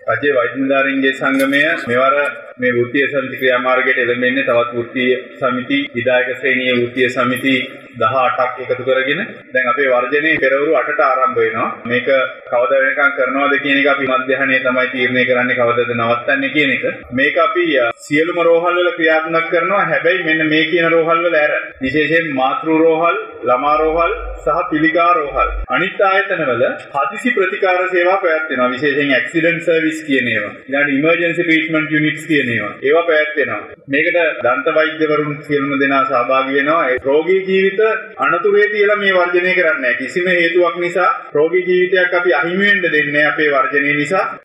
රජයේ වෛද්‍ය නිලධාරීන්ගේ සංගමය මෙවර මේ වෘත්තීය සමිති ක්‍රියාමාර්ගයට එළඹෙන්නේ තවත් වෘත්තීය සමිති විධායක ශ්‍රේණියේ වෘත්තීය සමිති 18ක් එකතු කරගෙන දැන් අපේ වර්ජනයේ පෙරවරු 8ට ආරම්භ වෙනවා. මේක කවදා වෙනකම් කරනවද කියන එක අපි මධ්‍යහණයේ තමයි තීරණය කරන්නේ කවදද නවත්තන්නේ කියන එක. මේක අපි සියලුම රෝහල් වල ක්‍රියාත්මක කරනවා. හැබැයි මෙන්න මේ කියන රෝහල් වල ඇර විශේෂයෙන් මාතෘ රෝහල්, ළමා රෝහල් සහ පිළිකා රෝහල්. අනිත් ආයතනවල හදිසි ප්‍රතිකාර සේවා පැවැත්වෙනවා. විශේෂයෙන් ඇක්සිඩන්ට් සර්විස් කියන ඒවා. ඊළඟ ඉමර්ජන්සි ට්‍රීට්මන්ට් යුනිට්ස් කියන ඒවා පැවැත්වෙනවා. මේකට දන්ත වෛද්‍යවරුන් සියලුම දෙනා සහභාගී වෙනවා. ඒ රෝගී ජීවිත අනතුරේ තියලා මේ වර්ජනය කරන්නේ නැහැ. කිසිම හේතුවක් නිසා රෝගී ජීවිතයක් අපි අහිමි වෙන්න දෙන්නේ නැහැ අපේ වර්ජනය නිසා.